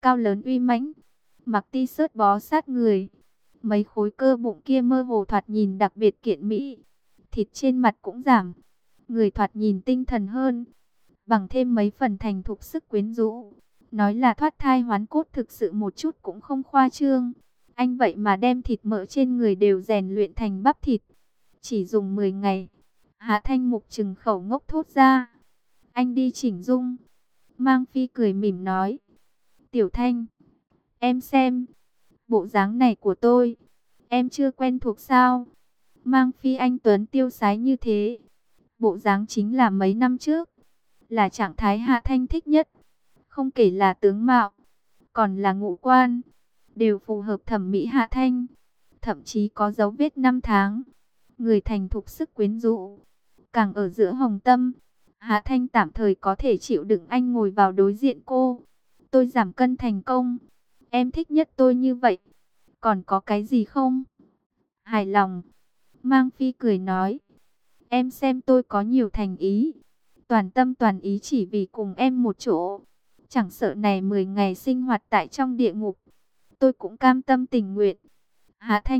cao lớn uy mãnh, mặc t-shirt bó sát người. Mấy khối cơ bụng kia mơ hồ thoạt nhìn đặc biệt kiện mỹ. Thịt trên mặt cũng giảm, người thoạt nhìn tinh thần hơn, bằng thêm mấy phần thành thục sức quyến rũ. Nói là thoát thai hoán cốt thực sự một chút cũng không khoa trương. Anh vậy mà đem thịt mỡ trên người đều rèn luyện thành bắp thịt. Chỉ dùng 10 ngày. Hạ Thanh Mục trừng khẩu ngốc thốt ra. Anh đi chỉnh dung. Mang Phi cười mỉm nói. Tiểu Thanh, em xem, bộ dáng này của tôi, em chưa quen thuộc sao? Mang Phi anh tuấn tiêu sái như thế, bộ dáng chính là mấy năm trước, là trạng thái Hạ Thanh thích nhất. Không kể là tướng mạo, còn là ngũ quan, đều phù hợp thẩm mỹ Hạ Thanh. Thậm chí có dấu vết năm tháng. Người thành thục sức quyến rũ, càng ở giữa hồng tâm. Hạ Thanh tạm thời có thể chịu đựng anh ngồi vào đối diện cô. Tôi giảm cân thành công. Em thích nhất tôi như vậy. Còn có cái gì không? Hài lòng. Mang Phi cười nói. Em xem tôi có nhiều thành ý. Toàn tâm toàn ý chỉ vì cùng em một chỗ. Chẳng sợ này 10 ngày sinh hoạt tại trong địa ngục, tôi cũng cam tâm tình nguyện. Hạ Thanh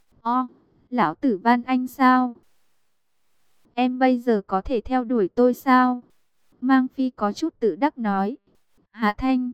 lão tử van anh sao? Em bây giờ có thể theo đuổi tôi sao? Mang Phi có chút tự đắc nói. Hạ Thanh,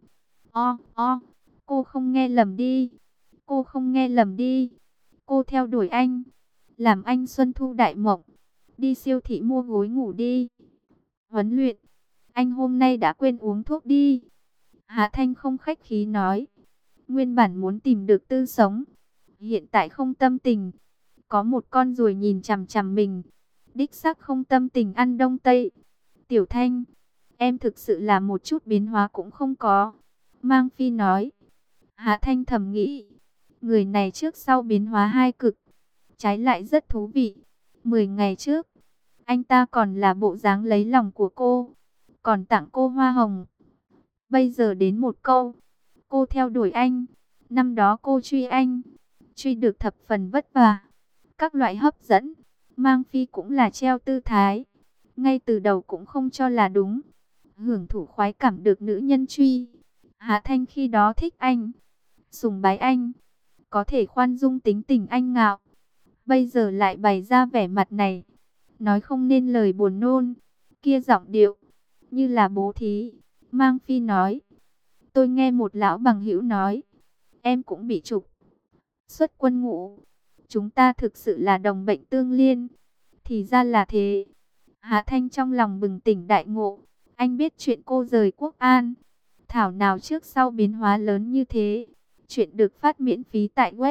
cô không nghe lầm đi. Cô không nghe lầm đi. Cô theo đuổi anh, làm anh xuân thu đại mộng. Đi siêu thị mua gối ngủ đi. Huấn luyện, anh hôm nay đã quên uống thuốc đi. Hạ Thanh không khách khí nói. Nguyên bản muốn tìm được tư sống, hiện tại không tâm tình. Có một con ruồi nhìn chằm chằm mình, đích xác không tâm tình ăn đông tây. Tiểu Thanh, em thực sự là một chút biến hóa cũng không có. Mang Phi nói. Hạ Thanh thầm nghĩ, người này trước sau biến hóa hai cực, trái lại rất thú vị. 10 ngày trước, anh ta còn là bộ dáng lấy lòng của cô, còn tặng cô hoa hồng. Bây giờ đến một câu, cô theo đuổi anh. Năm đó cô truy anh, truy được thập phần vất vả, các loại hấp dẫn. Mang Phi cũng là treo tư thái, ngay từ đầu cũng không cho là đúng. Hưởng thụ khoái cảm được nữ nhân truy. Hạ Thanh khi đó thích anh, sùng bái anh, có thể khoan dung tính tình anh ngạo. Bây giờ lại bày ra vẻ mặt này, nói không nên lời buồn nôn. Kia giọng điệu, như là bố thí. Mang Phi nói. Tôi nghe một lão bằng hữu nói, em cũng bị trục xuất quân ngũ. Chúng ta thực sự là đồng bệnh tương liên. Thì ra là thế. Hạ Thanh trong lòng bừng tỉnh đại ngộ. Anh biết chuyện cô rời Quốc An, thảo nào trước sau biến hóa lớn như thế. Chuyện được phát miễn phí tại web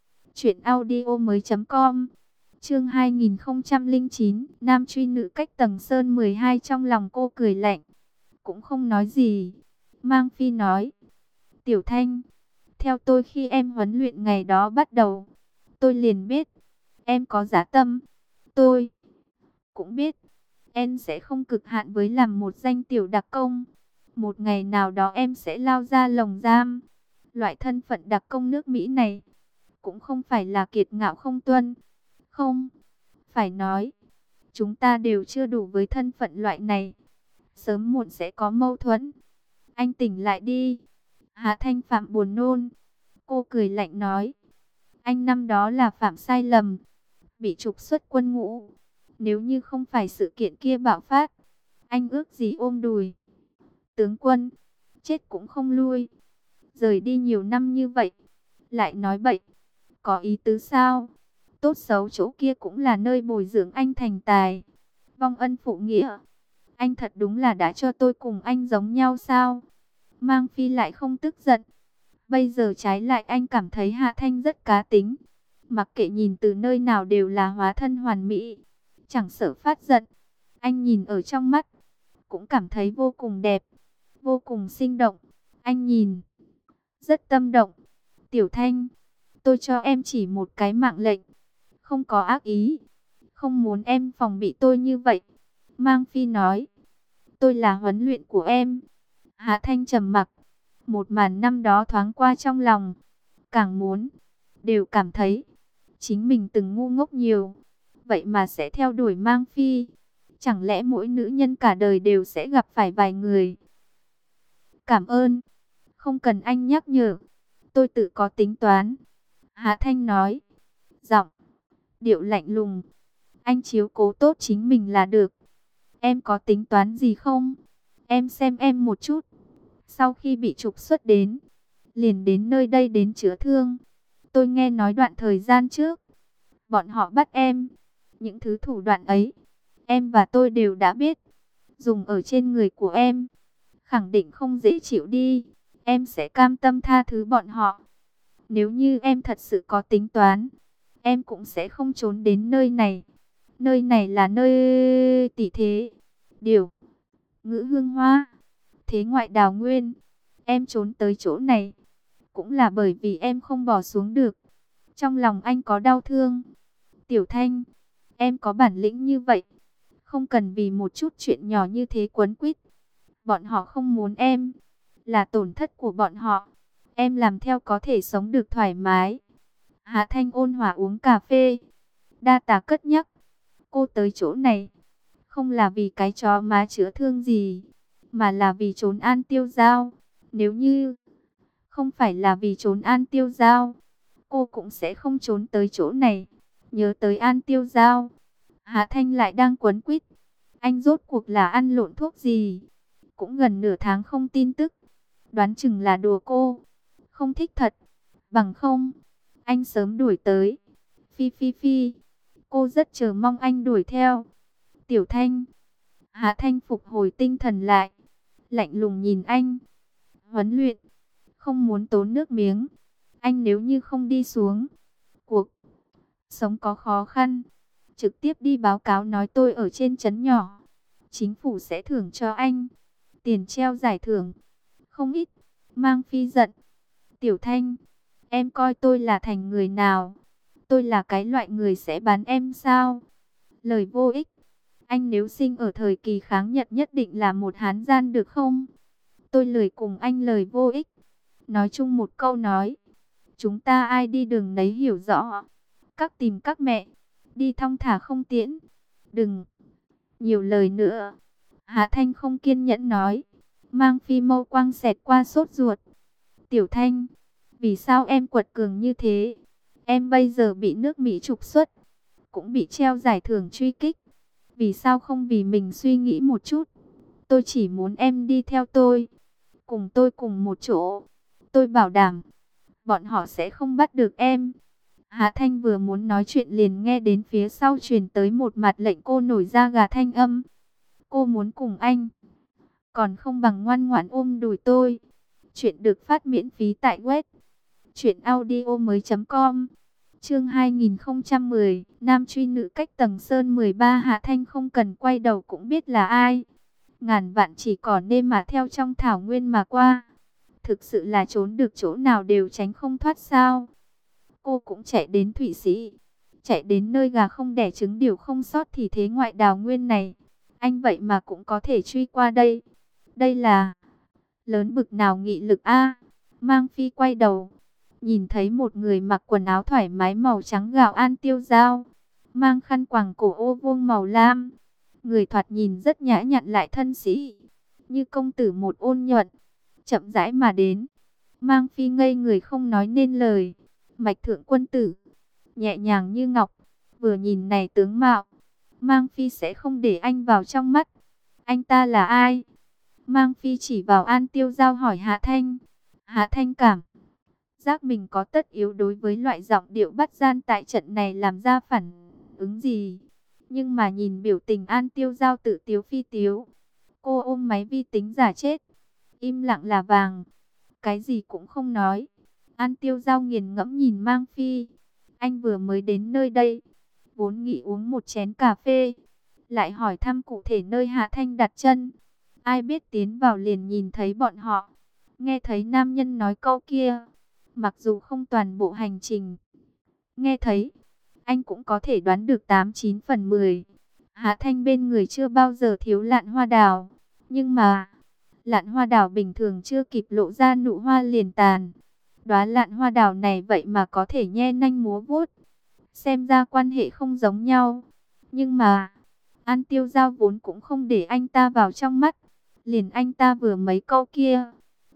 truyệnaudiomoi.com. Chương 2009, nam truy nữ cách tầng sơn 12. Trong lòng cô cười lạnh, cũng không nói gì. Mang Phi nói. Tiểu Thanh, theo tôi khi em huấn luyện ngày đó bắt đầu, tôi liền biết em có dã tâm. Tôi cũng biết em sẽ không cực hạn với làm một danh tiểu đặc công. Một ngày nào đó em sẽ lao ra lồng giam. Loại thân phận đặc công nước Mỹ này cũng không phải là kiệt ngạo không tuân. Không, phải nói, chúng ta đều chưa đủ với thân phận loại này. Sớm muộn sẽ có mâu thuẫn. Anh tỉnh lại đi. Hạ Thanh phạm buồn nôn. Cô cười lạnh nói. Anh năm đó là phạm sai lầm, bị trục xuất quân ngũ. Nếu như không phải sự kiện kia bạo phát, anh ước gì ôm đùi. Tướng quân, chết cũng không lui. Rời đi nhiều năm như vậy, lại nói bậy, có ý tứ sao? Tốt xấu chỗ kia cũng là nơi bồi dưỡng anh thành tài. Vong ân phụ nghĩa, anh thật đúng là đã cho tôi cùng anh giống nhau sao? Mang Phi lại không tức giận. Bây giờ trái lại anh cảm thấy Hạ Thanh rất cá tính. Mặc kệ nhìn từ nơi nào đều là hóa thân hoàn mỹ, chẳng sợ phát giận. Anh nhìn ở trong mắt, cũng cảm thấy vô cùng đẹp, vô cùng sinh động. Anh nhìn, rất tâm động. Tiểu Thanh, tôi cho em chỉ một cái mạng lệnh, không có ác ý, không muốn em phòng bị tôi như vậy. Mang Phi nói. Tôi là huấn luyện của em. Hạ Thanh trầm mặc. Một màn năm đó thoáng qua trong lòng. Càng muốn, đều cảm thấy chính mình từng ngu ngốc nhiều, vậy mà sẽ theo đuổi Mang Phi. Chẳng lẽ mỗi nữ nhân cả đời đều sẽ gặp phải vài người? Cảm ơn. Không cần anh nhắc nhở, tôi tự có tính toán. Hạ Thanh nói, giọng, điệu lạnh lùng. Anh chiếu cố tốt chính mình là được. Em có tính toán gì không? Em xem em một chút. Sau khi bị trục xuất đến, liền đến nơi đây đến chữa thương. Tôi nghe nói đoạn thời gian trước, bọn họ bắt em. Những thứ thủ đoạn ấy, em và tôi đều đã biết. Dùng ở trên người của em, khẳng định không dễ chịu đi. Em sẽ cam tâm tha thứ bọn họ. Nếu như em thật sự có tính toán, em cũng sẽ không trốn đến nơi này. Nơi này là nơi tỷ thế, điều, ngữ hương hoa, thế ngoại đào nguyên. Em trốn tới chỗ này, cũng là bởi vì em không bỏ xuống được. Trong lòng anh có đau thương. Tiểu Thanh, em có bản lĩnh như vậy, không cần vì một chút chuyện nhỏ như thế quấn quýt. Bọn họ không muốn em, là tổn thất của bọn họ. Em làm theo có thể sống được thoải mái. Hạ Thanh ôn hòa uống cà phê. Đa Tà cất nhắc, cô tới chỗ này không là vì cái chó má chữa thương gì, mà là vì trốn An Tiêu Giao. Nếu như không phải là vì trốn An Tiêu Giao, cô cũng sẽ không trốn tới chỗ này. Nhớ tới An Tiêu Giao, Hạ Thanh lại đang quấn quýt. Anh rốt cuộc là ăn lộn thuốc gì? Cũng gần nửa tháng không tin tức. Đoán chừng là đùa cô, không thích thật. Bằng không, anh sớm đuổi tới. Phi phi phi, cô rất chờ mong anh đuổi theo. Tiểu Thanh. Hạ Thanh phục hồi tinh thần lại, lạnh lùng nhìn anh. Huấn luyện, không muốn tốn nước miếng. Anh nếu như không đi xuống, cuộc sống có khó khăn, trực tiếp đi báo cáo nói tôi ở trên trấn nhỏ. Chính phủ sẽ thưởng cho anh tiền treo giải thưởng, không ít. Mang Phi giận. Tiểu Thanh, em coi tôi là thành người nào? Tôi là cái loại người sẽ bán em sao? Lời vô ích. Anh nếu sinh ở thời kỳ kháng Nhật nhất định là một hán gian được không? Tôi lười cùng anh lời vô ích. Nói chung một câu nói, chúng ta ai đi đường nấy hiểu rõ. Các tìm các mẹ, đi thong thả không tiễn. Đừng nhiều lời nữa. Hạ Thanh không kiên nhẫn nói. Mang Phi mâu quang xẹt qua sốt ruột. Tiểu Thanh, vì sao em quật cường như thế? Em bây giờ bị nước Mỹ trục xuất, cũng bị treo giải thưởng truy kích. Vì sao không vì mình suy nghĩ một chút? Tôi chỉ muốn em đi theo tôi, cùng tôi cùng một chỗ. Tôi bảo đảm, bọn họ sẽ không bắt được em. Hạ Thanh vừa muốn nói chuyện liền nghe đến phía sau truyền tới một mặt lệnh cô nổi da gà thanh âm. Cô muốn cùng anh, còn không bằng ngoan ngoãn ôm đùi tôi. Chuyện được phát miễn phí tại web truyệnaudiomoi.com. Chương 2010, nam truy nữ cách tầng sơn 13. Hạ Thanh không cần quay đầu cũng biết là ai. Ngàn vạn chỉ cỏ nên mà theo trong thảo nguyên mà qua. Thực sự là trốn được chỗ nào đều tránh không thoát sao? Cô cũng chạy đến Thụy Sĩ, chạy đến nơi gà không đẻ trứng điều không sót thì thế ngoại đào nguyên này. Anh vậy mà cũng có thể truy qua đây. Đây là lớn bực nào nghị lực a? Mang Phi quay đầu, nhìn thấy một người mặc quần áo thoải mái màu trắng gạo An Tiêu Giao, mang khăn quàng cổ ô vuông màu lam. Người thoạt nhìn rất nhã nhặn lại thân sĩ, như công tử một ôn nhuận, chậm rãi mà đến. Mang Phi ngây người không nói nên lời. Mạch thượng quân tử, nhẹ nhàng như ngọc, vừa nhìn này tướng mạo, Mang Phi sẽ không để anh vào trong mắt. Anh ta là ai? Mang Phi chỉ vào An Tiêu Giao hỏi Hạ Thanh. Hạ Thanh cảm giác mình có tất yếu đối với loại giọng điệu bắt gian tại trận này làm ra phản ứng gì. Nhưng mà nhìn biểu tình An Tiêu Giao tự tiếu phi tiếu, cô ôm máy vi tính giả chết, im lặng là vàng, cái gì cũng không nói. An Tiêu Giao nghiền ngẫm nhìn Mang Phi. Anh vừa mới đến nơi đây, vốn nghĩ uống một chén cà phê, lại hỏi thăm cụ thể nơi Hạ Thanh đặt chân. Ai biết tiến vào liền nhìn thấy bọn họ. Nghe thấy nam nhân nói câu kia, mặc dù không toàn bộ hành trình nghe thấy, anh cũng có thể đoán được 89 phần 10. Hạ Thanh bên người chưa bao giờ thiếu lạn hoa đào. Nhưng mà, lạn hoa đào bình thường chưa kịp lộ ra nụ hoa liền tàn. Đóa lạn hoa đào này vậy mà có thể nhe nanh múa vuốt. Xem ra quan hệ không giống nhau. Nhưng mà, An Tiêu Giao vốn cũng không để anh ta vào trong mắt. Liền anh ta vừa mấy câu kia,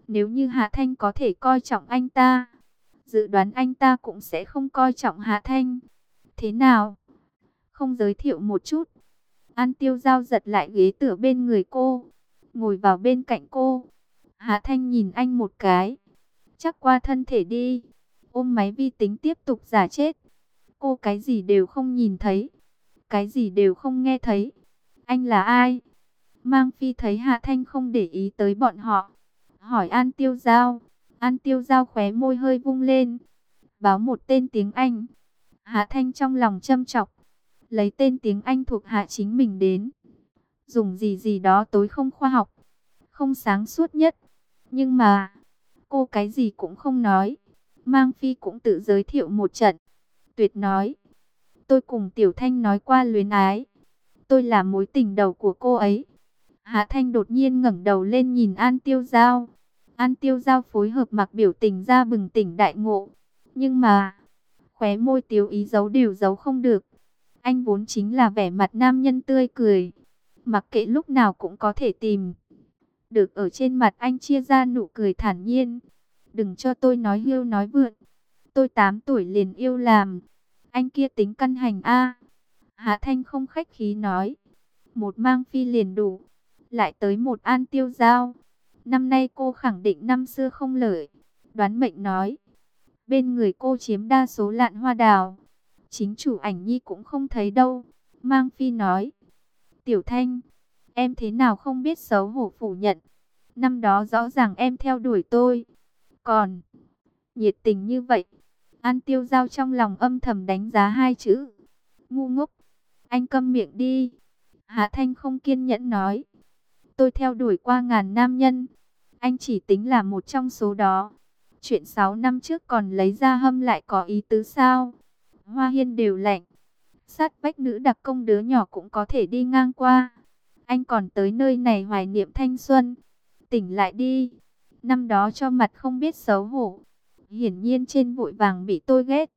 Nếu như Hạ Thanh có thể coi trọng anh ta, dự đoán anh ta cũng sẽ không coi trọng Hạ Thanh. Thế nào? Không giới thiệu một chút? An Tiêu Giao giật lại ghế tựa bên người cô, ngồi vào bên cạnh cô. Hạ Thanh nhìn anh một cái. Chắc qua thân thể đi. Ôm máy vi tính tiếp tục giả chết. Cô cái gì đều không nhìn thấy, cái gì đều không nghe thấy. Anh là ai? Mang Phi thấy Hạ Thanh không để ý tới bọn họ, hỏi An Tiêu Giao. An Tiêu Giao khóe môi hơi vung lên, báo một tên tiếng Anh. Hạ Thanh trong lòng châm chọc, lấy tên tiếng Anh thuộc hạ chính mình đến. Dùng gì gì đó tối không khoa học, không sáng suốt nhất. Nhưng mà, cô cái gì cũng không nói. Mang Phi cũng tự giới thiệu một trận. Tuyệt nói, tôi cùng Tiểu Thanh nói qua luyến ái. Tôi là mối tình đầu của cô ấy. Hạ Thanh đột nhiên ngẩng đầu lên nhìn An Tiêu Giao. An Tiêu Giao phối hợp mặc biểu tình ra bừng tỉnh đại ngộ. Nhưng mà, khóe môi tiếu ý giấu đều giấu không được. Anh vốn chính là vẻ mặt nam nhân tươi cười. Mặc kệ lúc nào cũng có thể tìm được ở trên mặt anh chia ra nụ cười thản nhiên. Đừng cho tôi nói hưu nói vượn. Tôi 8 tuổi liền yêu làm. Anh kia tính căn hành a. Hạ Thanh không khách khí nói. Một Mang Phi liền đủ. Lại tới một An Tiêu Giao. Năm nay cô khẳng định năm xưa không lợi. Đoán mệnh nói. Bên người cô chiếm đa số lạn hoa đào. Chính chủ ảnh nhi cũng không thấy đâu. Mang Phi nói. Tiểu Thanh, em thế nào không biết xấu hổ phủ nhận. Năm đó rõ ràng em theo đuổi tôi. Còn nhiệt tình như vậy. An Tiêu Giao trong lòng âm thầm đánh giá hai chữ. Ngu ngốc. Anh câm miệng đi. Hạ Thanh không kiên nhẫn nói. Tôi theo đuổi qua ngàn nam nhân. Anh chỉ tính là một trong số đó. Chuyện 6 năm trước còn lấy ra hâm lại có ý tứ sao? Hoa Hiên đều lạnh. Sát vách nữ đặc công đứa nhỏ cũng có thể đi ngang qua. Anh còn tới nơi này hoài niệm thanh xuân. Tỉnh lại đi. Năm đó cho mặt không biết xấu hổ. Hiển nhiên trên vội vàng bị tôi ghét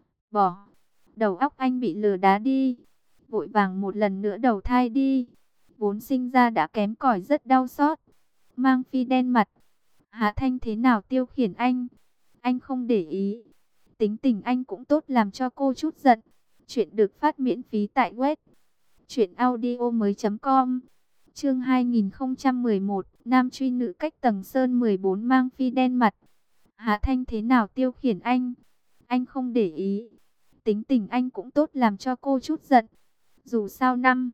bỏ. Đầu óc anh bị lừa đá đi. Vội vàng một lần nữa đầu thai đi. Vốn sinh ra đã kém cỏi rất đau xót. Mang Phi đen mặt. Hạ Thanh thế nào tiêu khiển anh? Anh không để ý. Tính tình anh cũng tốt làm cho cô chút giận. Chuyện được phát miễn phí tại web truyệnaudiomoi.com. Chương 2011, nam truy nữ cách tầng sơn 14. Mang Phi đen mặt. Hạ Thanh thế nào tiêu khiển anh? Anh không để ý. Tính tình anh cũng tốt làm cho cô chút giận. Dù sao năm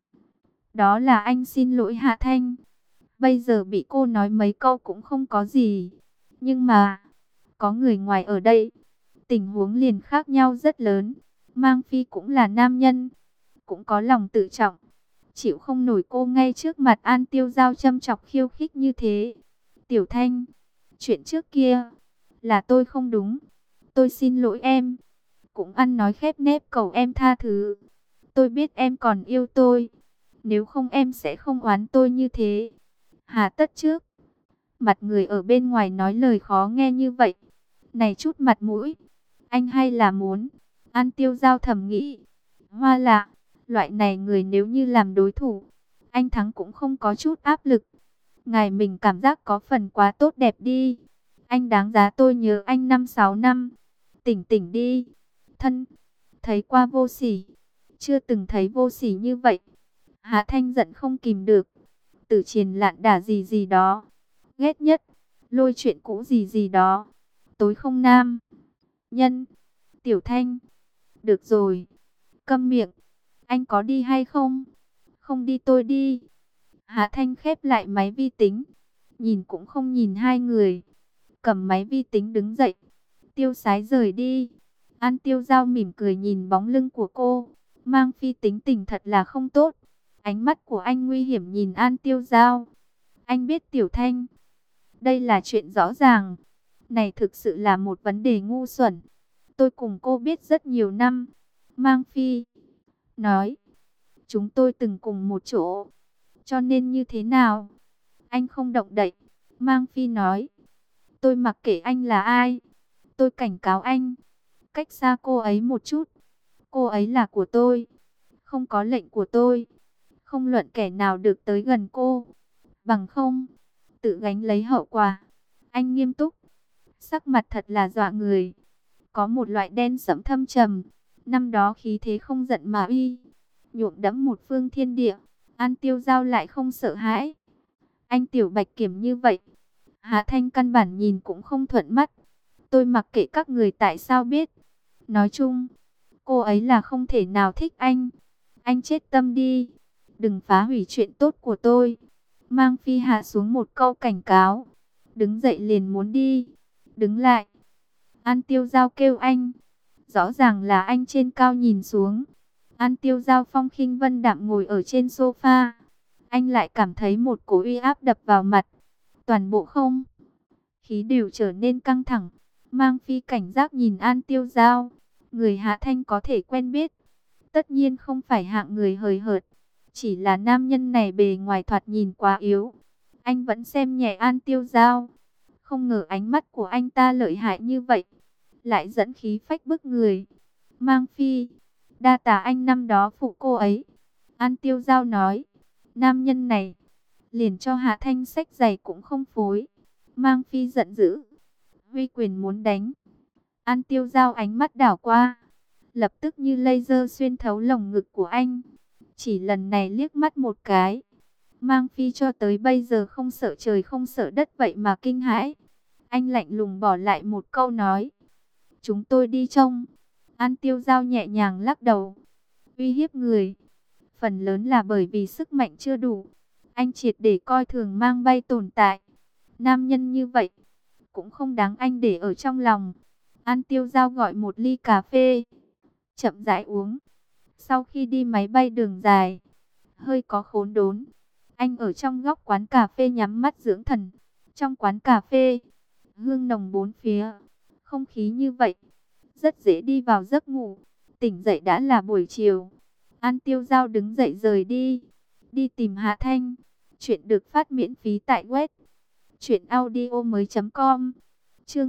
đó là anh xin lỗi Hạ Thanh. Bây giờ bị cô nói mấy câu cũng không có gì. Nhưng mà, có người ngoài ở đây, tình huống liền khác nhau rất lớn. Mang Phi cũng là nam nhân, cũng có lòng tự trọng. Chịu không nổi cô ngay trước mặt An Tiêu Giao châm chọc khiêu khích như thế. Tiểu Thanh, chuyện trước kia là tôi không đúng. Tôi xin lỗi em. Cũng ăn nói khép nép cầu em tha thứ. Tôi biết em còn yêu tôi. Nếu không em sẽ không oán tôi như thế. Hà tất trước mặt người ở bên ngoài nói lời khó nghe như vậy. Này chút mặt mũi, anh hay là muốn. An Tiêu Giao thầm nghĩ. Hoa lạ, loại này người nếu như làm đối thủ, anh thắng cũng không có chút áp lực. Ngài mình cảm giác có phần quá tốt đẹp đi. Anh đáng giá tôi nhớ anh 5-6 năm. Tỉnh tỉnh đi. Thân, thấy qua vô sỉ. Chưa từng thấy vô sỉ như vậy. Hạ Thanh giận không kìm được. Tử Triền lạn đả gì gì đó. Ghét nhất. Lôi chuyện cũ gì gì đó. Tối không nam. Nhân. Tiểu Thanh. Được rồi. Câm miệng. Anh có đi hay không? Không đi tôi đi. Hạ Thanh khép lại máy vi tính. Nhìn cũng không nhìn hai người. Cầm máy vi tính đứng dậy. Tiêu sái rời đi. An Tiêu Giao mỉm cười nhìn bóng lưng của cô. Mang Phi tính tình thật là không tốt. Ánh mắt của anh nguy hiểm nhìn An Tiêu Giao. Anh biết Tiểu Thanh. Đây là chuyện rõ ràng. Này thực sự là một vấn đề ngu xuẩn. Tôi cùng cô biết rất nhiều năm. Mang Phi nói. Chúng tôi từng cùng một chỗ. Cho nên như thế nào? Anh không động đậy. Mang Phi nói. Tôi mặc kệ anh là ai. Tôi cảnh cáo anh. Cách xa cô ấy một chút. Cô ấy là của tôi. Không có lệnh của tôi. Không luận kẻ nào được tới gần cô. Bằng không, tự gánh lấy hậu quả. Anh nghiêm túc, sắc mặt thật là dọa người. Có một loại đen sẫm thâm trầm. Năm đó khí thế không giận mà uy, nhuộm đẫm một phương thiên địa. An Tiêu Giao lại không sợ hãi. Anh Tiểu Bạch Kiểm như vậy, Hạ Thanh căn bản nhìn cũng không thuận mắt. Tôi mặc kệ các người tại sao biết. Nói chung, cô ấy là không thể nào thích anh. Anh chết tâm đi, đừng phá hủy chuyện tốt của tôi. Mang Phi hạ xuống một câu cảnh cáo, đứng dậy liền muốn đi. Đứng lại. An Tiêu Giao kêu anh. Rõ ràng là anh trên cao nhìn xuống. An Tiêu Giao phong khinh vân đạm ngồi ở trên sofa. Anh lại cảm thấy một cỗ uy áp đập vào mặt. Toàn bộ không khí đều trở nên căng thẳng. Mang Phi cảnh giác nhìn An Tiêu Giao. Người Hạ Thanh có thể quen biết, tất nhiên không phải hạng người hời hợt. Chỉ là nam nhân này bề ngoài thoạt nhìn quá yếu. Anh vẫn xem nhẹ An Tiêu Giao. Không ngờ ánh mắt của anh ta lợi hại như vậy, lại dẫn khí phách bức người. Mang Phi, đa tạ anh năm đó phụ cô ấy. An Tiêu Giao nói. Nam nhân này liền cho Hạ Thanh xách giày cũng không phối. Mang Phi giận dữ, huy quyền muốn đánh. An Tiêu Giao ánh mắt đảo qua, lập tức như laser xuyên thấu lồng ngực của anh. Chỉ lần này liếc mắt một cái, Mang Phi cho tới bây giờ không sợ trời không sợ đất vậy mà kinh hãi. Anh lạnh lùng bỏ lại một câu nói. Chúng tôi đi trông. An Tiêu Giao nhẹ nhàng lắc đầu. Uy hiếp người, phần lớn là bởi vì sức mạnh chưa đủ. Anh triệt để coi thường Mang Bay tồn tại. Nam nhân như vậy, cũng không đáng anh để ở trong lòng. An Tiêu Giao gọi một ly cà phê, chậm rãi uống. Sau khi đi máy bay đường dài, hơi có khốn đốn, anh ở trong góc quán cà phê nhắm mắt dưỡng thần. Trong quán cà phê, hương nồng bốn phía, không khí như vậy, rất dễ đi vào giấc ngủ. Tỉnh dậy đã là buổi chiều. An Tiêu Giao đứng dậy rời đi, đi tìm Hạ Thanh. Chuyện được phát miễn phí tại web truyệnaudiomoi.com. Chương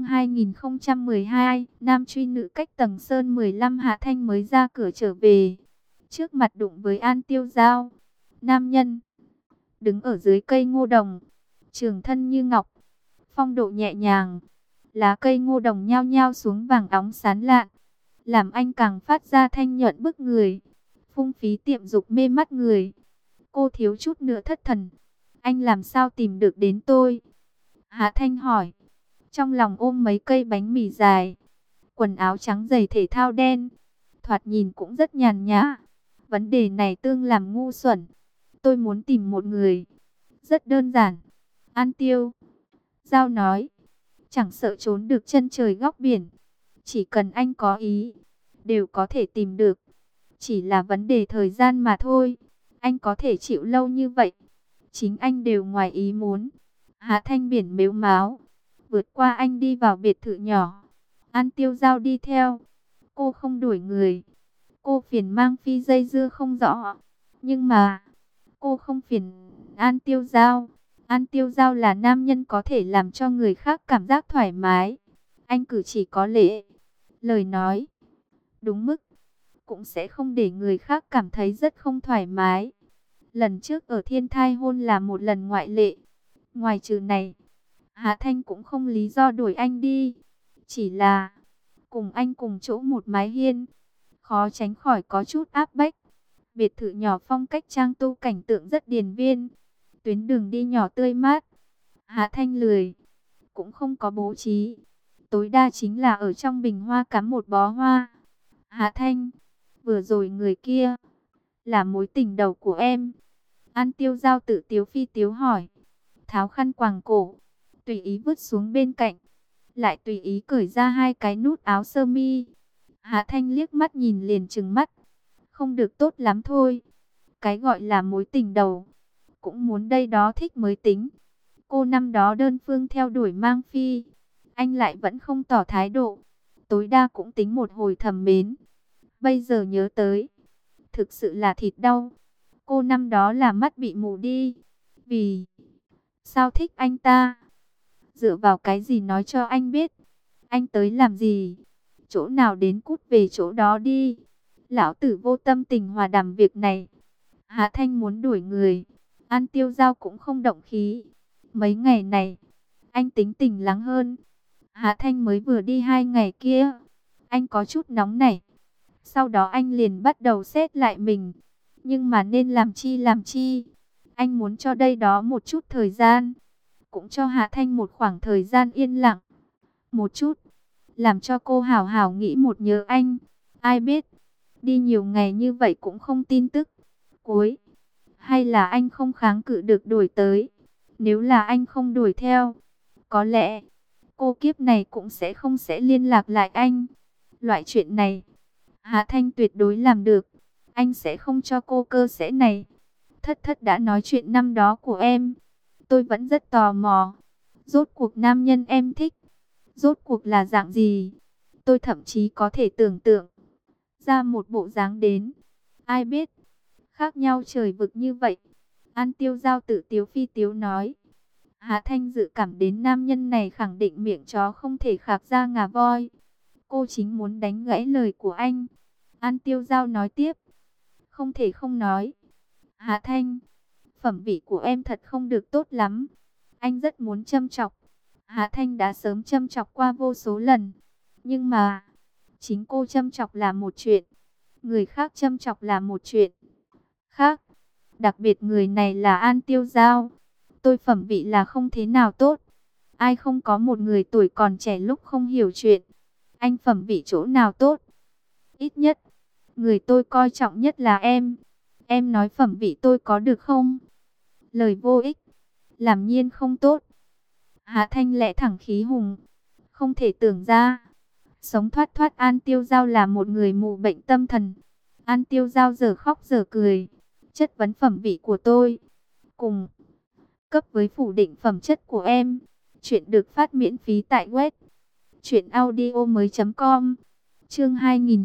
2012, Nam truy nữ cách tầng sơn 15. Hạ Thanh mới ra cửa trở về, trước mặt đụng với An Tiêu Giao. Nam nhân đứng ở dưới cây ngô đồng, trường thân như ngọc, phong độ nhẹ nhàng. Lá cây ngô đồng nhao nhao xuống vàng óng sáng lạn, làm anh càng phát ra thanh nhuận bức người. Phung phí tiệm dục mê mắt người. Cô thiếu chút nữa thất thần. Anh làm sao tìm được đến tôi? Hạ Thanh hỏi, trong lòng ôm mấy cây bánh mì dài, quần áo trắng giày thể thao đen, thoạt nhìn cũng rất nhàn nhã. Vấn đề này tương làm ngu xuẩn. Tôi muốn tìm một người. Rất đơn giản. An Tiêu Giao nói, chẳng sợ trốn được chân trời góc biển. Chỉ cần anh có ý, đều có thể tìm được. Chỉ là vấn đề thời gian mà thôi. Anh có thể chịu lâu như vậy, chính anh đều ngoài ý muốn. Hạ Thanh biển mếu máo, vượt qua anh đi vào biệt thự nhỏ. An Tiêu Giao đi theo. Cô không đuổi người. Cô phiền Mang Phi dây dưa không rõ. Nhưng mà, cô không phiền An Tiêu Giao. An Tiêu Giao là nam nhân có thể làm cho người khác cảm giác thoải mái. Anh cử chỉ có lễ, lời nói đúng mức, cũng sẽ không để người khác cảm thấy rất không thoải mái. Lần trước ở Thiên Thai hôn là một lần ngoại lệ. Ngoài trừ này, Hạ Thanh cũng không lý do đuổi anh đi. Chỉ là cùng anh cùng chỗ một mái hiên, khó tránh khỏi có chút áp bách. Biệt thự nhỏ phong cách trang tu, cảnh tượng rất điển viên. Tuyến đường đi nhỏ tươi mát. Hạ Thanh lười, cũng không có bố trí. Tối đa chính là ở trong bình hoa cắm một bó hoa. Hạ Thanh, vừa rồi người kia là mối tình đầu của em? An Tiêu Giao tự tiếu phi tiếu hỏi. Tháo khăn quàng cổ, tùy ý vứt xuống bên cạnh, lại tùy ý cởi ra hai cái nút áo sơ mi. Hạ Thanh liếc mắt nhìn liền trừng mắt. Không được tốt lắm thôi. Cái gọi là mối tình đầu, cũng muốn đây đó thích mới tính. Cô năm đó đơn phương theo đuổi Mang Phi, anh lại vẫn không tỏ thái độ. Tối đa cũng tính một hồi thầm mến. Bây giờ nhớ tới, thực sự là thịt đau. Cô năm đó là mắt bị mù đi. Vì sao thích anh ta? Dựa vào cái gì nói cho anh biết? Anh tới làm gì? Chỗ nào đến cút về chỗ đó đi. Lão tử vô tâm tình hòa đàm việc này. Hạ Thanh muốn đuổi người. An Tiêu Giao cũng không động khí. Mấy ngày này, anh tính tình lắng hơn. Hạ Thanh mới vừa đi 2 ngày kia, anh có chút nóng nảy. Sau đó anh liền bắt đầu xét lại mình. Nhưng mà nên làm chi làm chi. Anh muốn cho đây đó một chút thời gian. Cũng cho Hạ Thanh một khoảng thời gian yên lặng. Một chút. Làm cho cô hảo hảo nghĩ một nhớ anh. Ai biết. Đi nhiều ngày như vậy cũng không tin tức. Cuối. Hay là anh không kháng cự được đuổi tới. Nếu là anh không đuổi theo. Có lẽ. Cô kiếp này cũng sẽ liên lạc lại anh. Loại chuyện này. Hạ Thanh tuyệt đối làm được. Anh sẽ không cho cô cơ sẽ này. Thất thất đã nói chuyện năm đó của em. Tôi vẫn rất tò mò. Rốt cuộc nam nhân em thích. Rốt cuộc là dạng gì? Tôi thậm chí có thể tưởng tượng ra một bộ dáng đến. Ai biết. Khác nhau trời vực như vậy. An Tiêu Giao tự tiếu phi tiếu nói. Hạ Thanh dự cảm đến nam nhân này khẳng định miệng chó không thể khạc ra ngà voi. Cô chính muốn đánh gãy lời của anh. An Tiêu Giao nói tiếp. Không thể không nói. Hạ Thanh, phẩm vị của em thật không được tốt lắm. Anh rất muốn châm chọc. Hạ Thanh đã sớm châm chọc qua vô số lần. Nhưng mà, chính cô châm chọc là một chuyện. Người khác châm chọc là một chuyện khác. Đặc biệt người này là An Tiêu Giao. Tôi phẩm vị là không thế nào tốt. Ai không có một người tuổi còn trẻ lúc không hiểu chuyện. Anh phẩm vị chỗ nào tốt? Ít nhất, người tôi coi trọng nhất là em. Em nói phẩm vị tôi có được không? Lời vô ích. Làm nhiên không tốt. Hạ Thanh lẽ thẳng khí hùng. Không thể tưởng ra. Sống thoát thoát An Tiêu Giao là một người mù bệnh tâm thần. An Tiêu Giao giờ khóc giờ cười. Chất vấn phẩm vị của tôi. Cùng cấp với phủ định phẩm chất của em. Chuyện được phát miễn phí tại web truyệnaudiomoi.com. Chương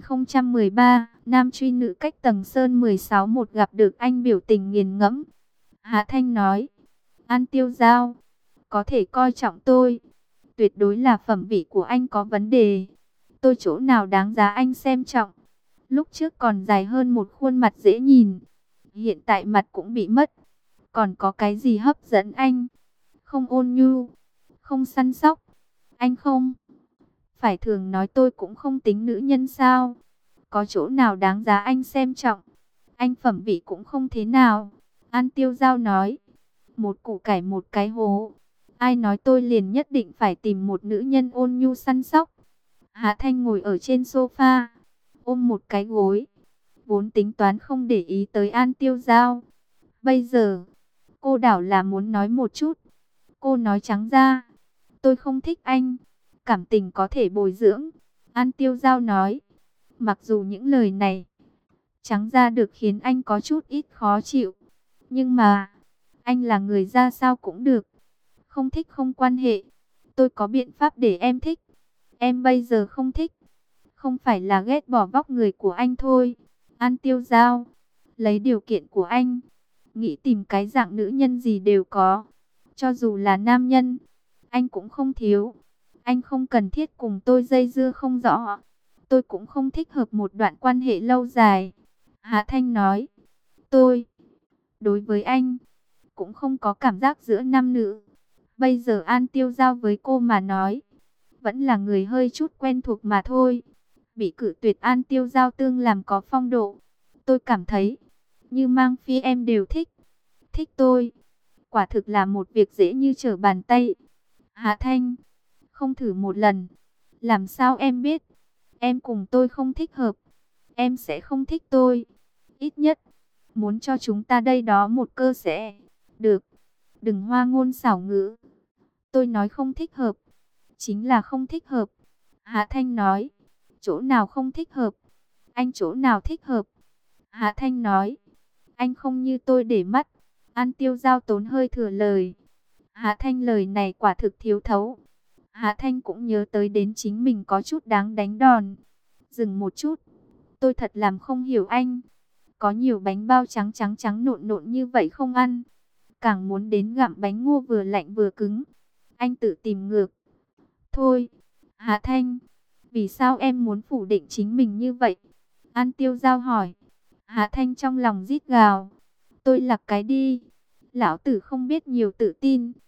2013, nam truy nữ cách tầng sơn 16 một gặp được anh biểu tình nghiền ngẫm. Hạ Thanh nói, An Tiêu Giao, có thể coi trọng tôi. Tuyệt đối là phẩm vị của anh có vấn đề. Tôi chỗ nào đáng giá anh xem trọng. Lúc trước còn dài hơn một khuôn mặt dễ nhìn. Hiện tại mặt cũng bị mất. Còn có cái gì hấp dẫn anh? Không ôn nhu, không săn sóc. Anh không phải thường nói tôi cũng không tính nữ nhân sao? Có chỗ nào đáng giá anh xem trọng? Anh phẩm vị cũng không thế nào. An Tiêu Giao nói. Một củ cải một cái hố. Ai nói tôi liền nhất định phải tìm một nữ nhân ôn nhu săn sóc? Hạ Thanh ngồi ở trên sofa, ôm một cái gối. Vốn tính toán không để ý tới An Tiêu Giao. Bây giờ, cô đảo là muốn nói một chút. Cô nói trắng ra. Tôi không thích anh. Cảm tình có thể bồi dưỡng. An Tiêu Giao nói. Mặc dù những lời này trắng ra được khiến anh có chút ít khó chịu. Nhưng mà, anh là người ra sao cũng được. Không thích không quan hệ. Tôi có biện pháp để em thích. Em bây giờ không thích. Không phải là ghét bỏ vóc người của anh thôi. An Tiêu Giao, lấy điều kiện của anh. Nghĩ tìm cái dạng nữ nhân gì đều có. Cho dù là nam nhân, anh cũng không thiếu. Anh không cần thiết cùng tôi dây dưa không rõ. Tôi cũng không thích hợp một đoạn quan hệ lâu dài. Hạ Thanh nói, tôi, đối với anh, cũng không có cảm giác giữa nam nữ. Bây giờ An Tiêu Giao với cô mà nói, vẫn là người hơi chút quen thuộc mà thôi. Bị cự tuyệt An Tiêu Giao tương làm có phong độ. Tôi cảm thấy, như mang phi em đều thích. Thích tôi, quả thực là một việc dễ như trở bàn tay. Hạ Thanh, không thử một lần. Làm sao em biết? Em cùng tôi không thích hợp. Em sẽ không thích tôi. Ít nhất, muốn cho chúng ta đây đó một cơ sẽ. Được, đừng hoa ngôn xảo ngữ. Tôi nói không thích hợp. Chính là không thích hợp. Hạ Thanh nói. Chỗ nào không thích hợp? Anh chỗ nào thích hợp? Hạ Thanh nói. Anh không như tôi để mắt. An Tiêu Giao tốn hơi thừa lời. Hạ Thanh lời này quả thực thiếu thấu. Hạ Thanh cũng nhớ tới đến chính mình có chút đáng đánh đòn. Dừng một chút. Tôi thật làm không hiểu anh. Có nhiều bánh bao trắng trắng trắng nộn nộn như vậy không ăn. Càng muốn đến gặm bánh ngô vừa lạnh vừa cứng. Anh tự tìm ngược. Thôi, Hạ Thanh, vì sao em muốn phủ định chính mình như vậy? An Tiêu Giao hỏi. Hạ Thanh trong lòng rít gào. Tôi là cái đi. Lão tử không biết nhiều tự tin.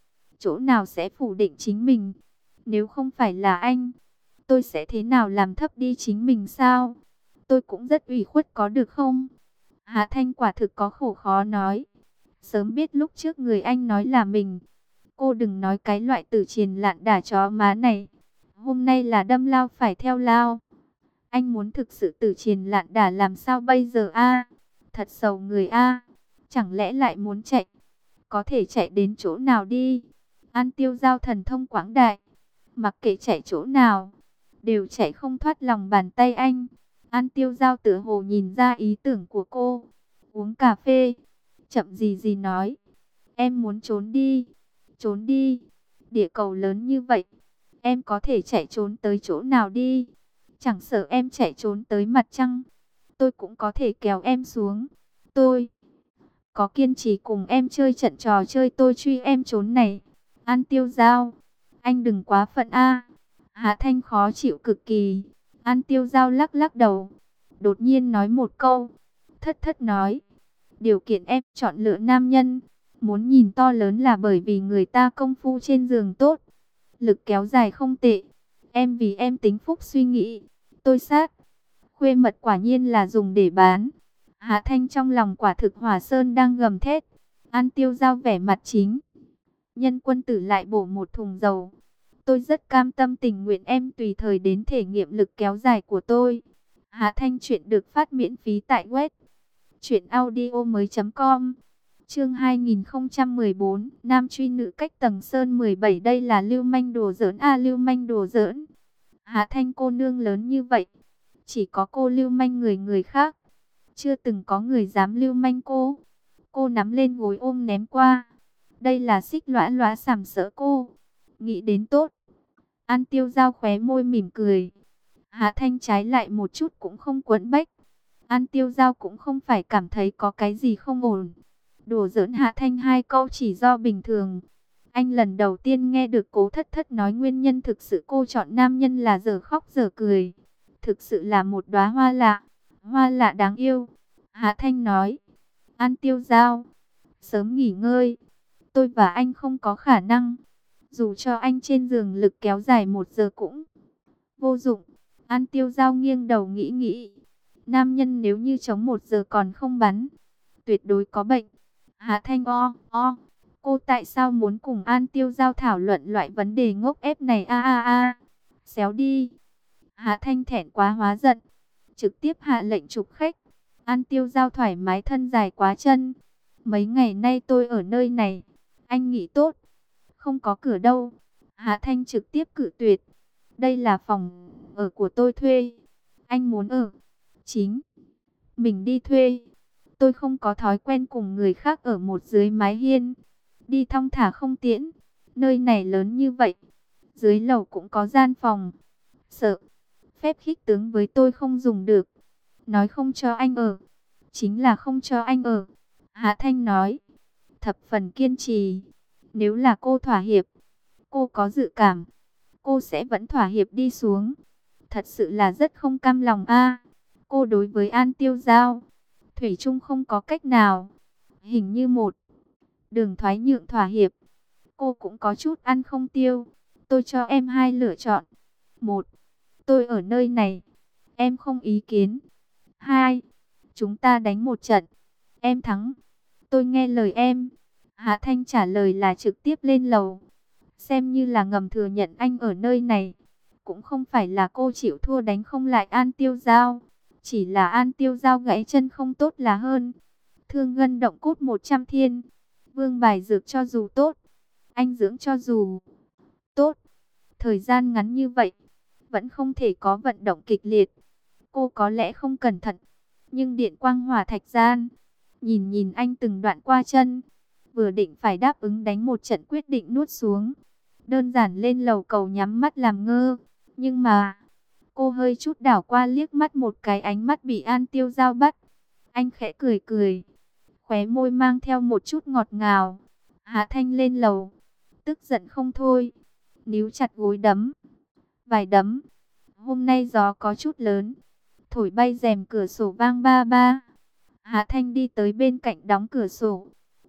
chỗ nào sẽ phủ định chính mình. Nếu không phải là anh, tôi sẽ thế nào làm thấp đi chính mình sao? Tôi cũng rất ủy khuất có được không? Hạ Thanh quả thực có khổ khó nói. Sớm biết lúc trước người anh nói là mình. Cô đừng nói cái loại tử triền lạn đả chó má này. Hôm nay là đâm lao phải theo lao. Anh muốn thực sự tử triền lạn đả làm sao bây giờ a? Thật sầu người a. Chẳng lẽ lại muốn chạy? Có thể chạy đến chỗ nào đi? An Tiêu Giao thần thông quảng đại. Mặc kệ chạy chỗ nào, đều chạy không thoát lòng bàn tay anh. An Tiêu Giao tựa hồ nhìn ra ý tưởng của cô. Uống cà phê. Chậm gì gì nói. Em muốn trốn đi. Trốn đi. Địa cầu lớn như vậy. Em có thể chạy trốn tới chỗ nào đi. Chẳng sợ em chạy trốn tới mặt trăng. Tôi cũng có thể kéo em xuống. Tôi có kiên trì cùng em chơi trận trò chơi tôi truy em trốn này. An Tiêu Giao. Anh đừng quá phận a. Hạ Thanh khó chịu cực kỳ. An Tiêu Giao lắc lắc đầu. Đột nhiên nói một câu. Thất thất nói. Điều kiện em chọn lựa nam nhân. Muốn nhìn to lớn là bởi vì người ta công phu trên giường tốt. Lực kéo dài không tệ. Em vì em tính phúc suy nghĩ. Tôi sát. Khuê mật quả nhiên là dùng để bán. Hạ Thanh trong lòng quả thực hỏa sơn đang gầm thét. An Tiêu Giao vẻ mặt chính. Nhân quân tử lại bổ một thùng dầu. Tôi rất cam tâm tình nguyện em tùy thời đến thể nghiệm lực kéo dài của tôi. Hạ Thanh truyện được phát miễn phí tại web truyệnaudiomoi.com. Chương 2014, nam truy nữ cách tầng sơn 17. Đây là lưu manh đồ giỡn a, lưu manh đồ giỡn. Hạ Thanh cô nương lớn như vậy, chỉ có cô lưu manh người khác, chưa từng có người dám lưu manh cô. Cô nắm lên gối ôm ném qua. Đây là Xích Lõa Lõa sàm sỡ cô. Nghĩ đến tốt. An Tiêu Giao khóe môi mỉm cười. Hạ Thanh trái lại một chút cũng không quẫn bách. An Tiêu Giao cũng không phải cảm thấy có cái gì không ổn. Đùa giỡn Hạ Thanh hai câu chỉ do bình thường. Anh lần đầu tiên nghe được Cố Thất Thất nói nguyên nhân thực sự cô chọn nam nhân là giờ khóc giờ cười. Thực sự là một đóa hoa lạ đáng yêu. Hạ Thanh nói. An Tiêu Giao, sớm nghỉ ngơi. Tôi và anh không có khả năng. Dù cho anh trên giường lực kéo dài 1 giờ cũng vô dụng. An Tiêu Giao nghiêng đầu nghĩ nghĩ. Nam nhân nếu như chống 1 giờ còn không bắn, tuyệt đối có bệnh. Hạ Thanh cô tại sao muốn cùng An Tiêu Giao thảo luận loại vấn đề ngốc ép này a. Xéo đi. Hạ Thanh thẹn quá hóa giận, trực tiếp hạ lệnh trục khách. An Tiêu Giao thoải mái thân dài quá chân. Mấy ngày nay tôi ở nơi này, anh nghĩ tốt. Không có cửa đâu. Hạ Thanh trực tiếp cự tuyệt. Đây là phòng ở của tôi thuê. Anh muốn ở chính mình đi thuê. Tôi không có thói quen cùng người khác ở một dưới mái hiên. Đi thong thả không tiễn. Nơi này lớn như vậy, dưới lầu cũng có gian phòng. Sợ phép khích tướng với tôi không dùng được. Nói không cho anh ở, chính là không cho anh ở. Hạ Thanh nói, thập phần kiên trì. Nếu là cô thỏa hiệp, cô có dự cảm, cô sẽ vẫn thỏa hiệp đi xuống. Thật sự là rất không cam lòng a. Cô đối với An Tiêu Giao, thủy chung không có cách nào. Hình như một đường thoái nhượng thỏa hiệp, cô cũng có chút ăn không tiêu. Tôi cho em 2 lựa chọn. 1. Tôi ở nơi này, em không ý kiến. 2. Chúng ta đánh một trận, em thắng, tôi nghe lời em. Hạ Thanh trả lời là trực tiếp lên lầu. Xem như là ngầm thừa nhận anh ở nơi này. Cũng không phải là cô chịu thua đánh không lại An Tiêu Giao. Chỉ là An Tiêu Giao gãy chân không tốt là hơn. Thương ngân động cốt 100 thiên. Vương bài dược cho dù tốt, anh dưỡng cho dù tốt. Thời gian ngắn như vậy, vẫn không thể có vận động kịch liệt. Cô có lẽ không cẩn thận, nhưng điện quang hỏa thạch gian. Nhìn anh từng đoạn qua chân, vừa định phải đáp ứng đánh một trận quyết định nuốt xuống. Đơn giản lên lầu cầu nhắm mắt làm ngơ. Nhưng mà, cô hơi chút đảo qua liếc mắt một cái, ánh mắt bị An Tiêu Giao bắt. Anh khẽ cười cười, khóe môi mang theo một chút ngọt ngào. Hạ Thanh lên lầu, tức giận không thôi, níu chặt gối đấm. Vài đấm. Hôm nay gió có chút lớn, thổi bay rèm cửa sổ vang ba ba. Hạ Thanh đi tới bên cạnh đóng cửa sổ,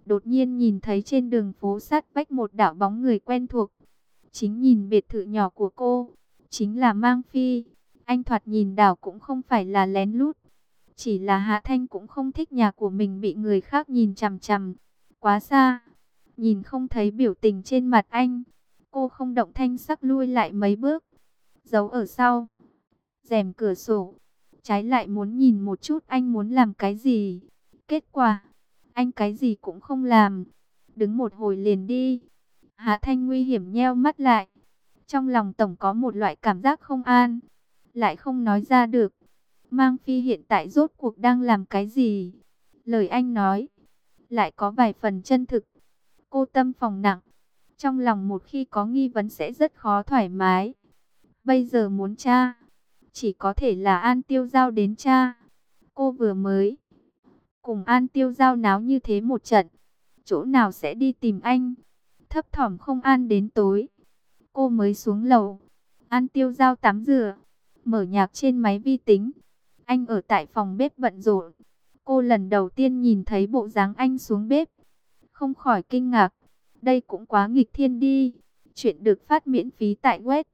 đột nhiên nhìn thấy trên đường phố sát vách một đạo bóng người quen thuộc. Chính nhìn biệt thự nhỏ của cô, chính là Mang Phi. Anh thoạt nhìn đảo cũng không phải là lén lút. Chỉ là Hạ Thanh cũng không thích nhà của mình bị người khác nhìn chằm chằm. Quá xa, nhìn không thấy biểu tình trên mặt anh. Cô không động thanh sắc lui lại mấy bước, giấu ở sau rèm cửa sổ. Trái lại muốn nhìn một chút anh muốn làm cái gì. Kết quả, anh cái gì cũng không làm. Đứng một hồi liền đi. Hạ Thanh nguy hiểm nheo mắt lại. Trong lòng tổng có một loại cảm giác không an, lại không nói ra được. Mang Phi hiện tại rốt cuộc đang làm cái gì? Lời anh nói lại có vài phần chân thực. Cô tâm phòng nặng, trong lòng một khi có nghi vấn sẽ rất khó thoải mái. Bây giờ muốn tra, chỉ có thể là An Tiêu Giao đến tra. Cô vừa mới cùng An Tiêu Giao náo như thế một trận, chỗ nào sẽ đi tìm anh? Thấp thỏm không an đến tối, cô mới xuống lầu. An Tiêu Giao tắm rửa, mở nhạc trên máy vi tính. Anh ở tại phòng bếp bận rộn. Cô lần đầu tiên nhìn thấy bộ dáng anh xuống bếp, không khỏi kinh ngạc. Đây cũng quá nghịch thiên đi. Chuyện được phát miễn phí tại web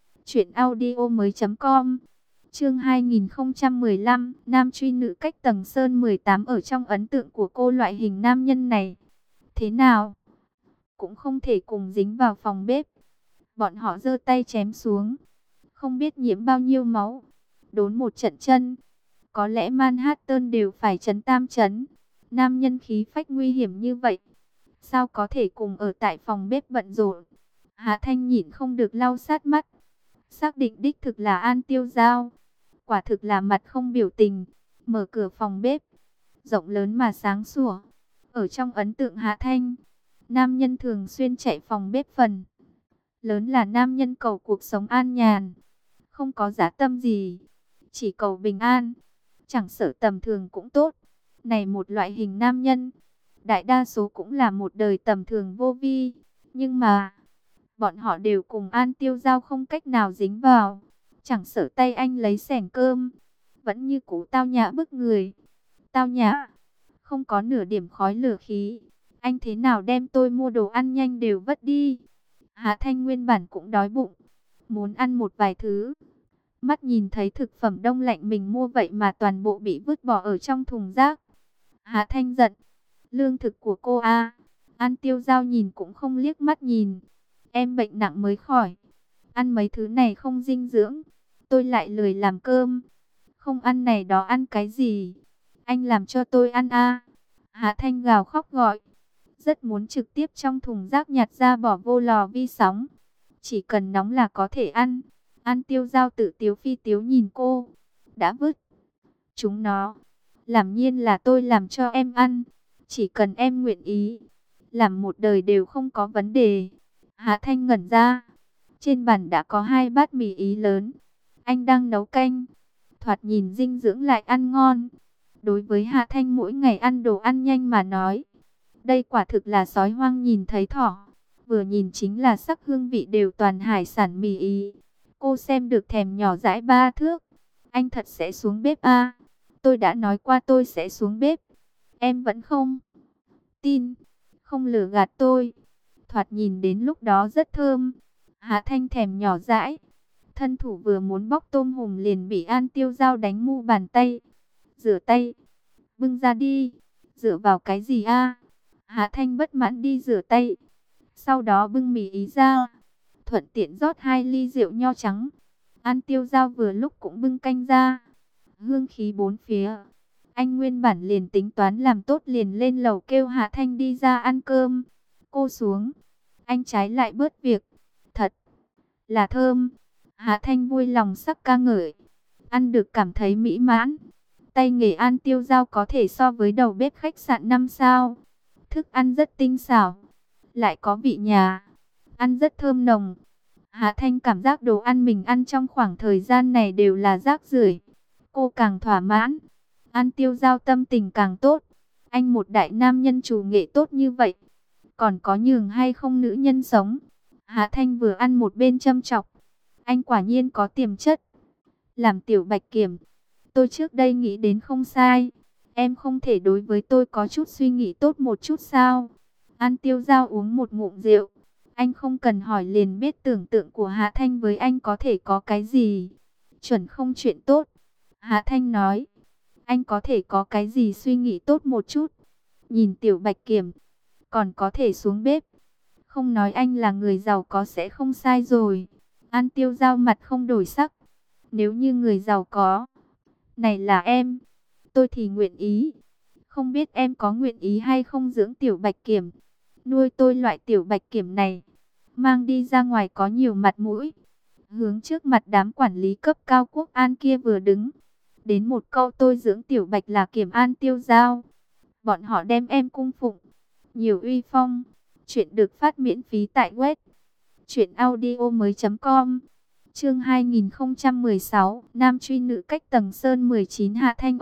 truyệnaudiomoi.com. Chương 2015, nam truy nữ cách tầng sơn 18. Ở trong ấn tượng của cô, loại hình nam nhân này thế nào cũng không thể cùng dính vào phòng bếp. Bọn họ giơ tay chém xuống, không biết nhiễm bao nhiêu máu, đốn một trận chân. Có lẽ Manhattan đều phải chấn tam chấn. Nam nhân khí phách nguy hiểm như vậy, sao có thể cùng ở tại phòng bếp bận rộn? Hạ Thanh nhịn không được lau sát mắt, xác định đích thực là An Tiêu Giao. Quả thực là mặt không biểu tình, mở cửa phòng bếp, rộng lớn mà sáng sủa. Ở trong ấn tượng Hạ Thanh, nam nhân thường xuyên chạy phòng bếp phần lớn là nam nhân cầu cuộc sống an nhàn, không có dã tâm gì, chỉ cầu bình an, chẳng sợ tầm thường cũng tốt. Này một loại hình nam nhân, đại đa số cũng là một đời tầm thường vô vi. Nhưng mà, bọn họ đều cùng An Tiêu Giao không cách nào dính vào. Chẳng sợ tay anh lấy xẻng cơm, vẫn như cũ tao nhã bức người. Tao nhã, không có nửa điểm khói lửa khí. Anh thế nào đem tôi mua đồ ăn nhanh đều vứt đi. Hạ Thanh nguyên bản cũng đói bụng, muốn ăn một vài thứ. Mắt nhìn thấy thực phẩm đông lạnh mình mua vậy mà toàn bộ bị vứt bỏ ở trong thùng rác. Hạ Thanh giận, lương thực của cô a. An Tiêu Giao nhìn cũng không liếc mắt nhìn. Em bệnh nặng mới khỏi, ăn mấy thứ này không dinh dưỡng. Tôi lại lười làm cơm, không ăn này đó ăn cái gì? Anh làm cho tôi ăn a. Hạ Thanh gào khóc gọi, rất muốn trực tiếp trong thùng rác nhặt ra bỏ vô lò vi sóng. Chỉ cần nóng là có thể ăn. An Tiêu Giao tự tiếu phi tiếu nhìn cô, đã vứt chúng nó. Làm nhiên là tôi làm cho em ăn, chỉ cần em nguyện ý, làm một đời đều không có vấn đề. Hạ Thanh ngẩn ra, trên bàn đã có 2 bát mì ý lớn. Anh đang nấu canh, thoạt nhìn dinh dưỡng lại ăn ngon. Đối với Hạ Thanh mỗi ngày ăn đồ ăn nhanh mà nói, đây quả thực là sói hoang nhìn thấy thỏ. Vừa nhìn chính là sắc hương vị đều toàn hải sản mì ý. Cô xem được thèm nhỏ dãi 3 thước. Anh thật sẽ xuống bếp a? Tôi đã nói qua tôi sẽ xuống bếp. Em vẫn không tin, không lừa gạt tôi. Thoạt nhìn đến lúc đó rất thơm. Hạ Thanh thèm nhỏ dãi. Thân thủ vừa muốn bóc tôm hùm liền bị An Tiêu Giao đánh mu bàn tay. Rửa tay, bưng ra đi. Rửa vào cái gì a? Hạ Thanh bất mãn đi rửa tay. Sau đó bưng mì ý ra, thuận tiện rót 2 ly rượu nho trắng. An Tiêu Giao vừa lúc cũng bưng canh ra, hương khí bốn phía. Anh nguyên bản liền tính toán làm tốt liền lên lầu kêu Hạ Thanh đi ra ăn cơm. Cô xuống, anh trái lại bớt việc. Thật là thơm. Hạ Thanh vui lòng sắc ca ngợi, ăn được cảm thấy mỹ mãn. Tay nghề An Tiêu Giao có thể so với đầu bếp khách sạn 5 sao. Thức ăn rất tinh xảo, lại có vị nhà, ăn rất thơm nồng. Hạ Thanh cảm giác đồ ăn mình ăn trong khoảng thời gian này đều là rác rưởi. Cô càng thỏa mãn, An Tiêu Giao tâm tình càng tốt. Anh một đại nam nhân chủ nghệ tốt như vậy, còn có nhường hay không nữ nhân sống? Hạ Thanh vừa ăn một bên châm chọc. Anh quả nhiên có tiềm chất. Làm tiểu bạch kiểm, tôi trước đây nghĩ đến không sai. Em không thể đối với tôi có chút suy nghĩ tốt một chút sao? An Tiêu Giao uống một ngụm rượu. Anh không cần hỏi liền biết tưởng tượng của Hạ Thanh với anh có thể có cái gì. Chuẩn không chuyện tốt. Hạ Thanh nói. Anh có thể có cái gì suy nghĩ tốt một chút. Nhìn Tiểu Bạch Kiểm. Còn có thể xuống bếp. Không nói anh là người giàu có sẽ không sai rồi. An Tiêu Giao mặt không đổi sắc. Nếu như người giàu có. Này là em. Tôi thì nguyện ý. Không biết em có nguyện ý hay không dưỡng Tiểu Bạch Kiểm. Nuôi tôi loại Tiểu Bạch Kiểm này. Mang đi ra ngoài có nhiều mặt mũi. Hướng trước mặt đám quản lý cấp cao quốc an kia vừa đứng. Đến một câu tôi dưỡng Tiểu Bạch là Kiểm An Tiêu Giao. Bọn họ đem em cung phụng. Nhiều uy phong. Chuyện được phát miễn phí tại web. truyệnaudiomoi.com. Chương 2016, nam truy nữ cách tầng sơn 19 Hạ Thanh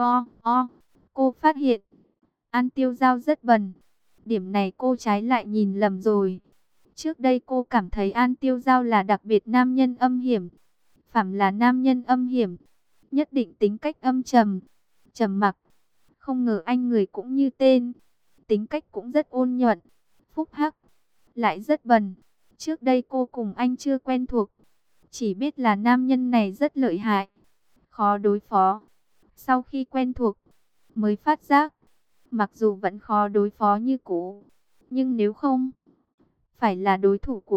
cô phát hiện An Tiêu Giao rất bần. Điểm này cô trái lại nhìn lầm rồi. Trước đây cô cảm thấy An Tiêu Giao là đặc biệt nam nhân âm hiểm. Phàm là nam nhân âm hiểm, nhất định tính cách âm trầm, trầm mặc. Không ngờ anh người cũng như tên, tính cách cũng rất ôn nhuận, phúc hắc, lại rất bần. Trước đây cô cùng anh chưa quen thuộc, chỉ biết là nam nhân này rất lợi hại, khó đối phó. Sau khi quen thuộc, mới phát giác, mặc dù vẫn khó đối phó như cũ, nhưng nếu không phải là đối thủ của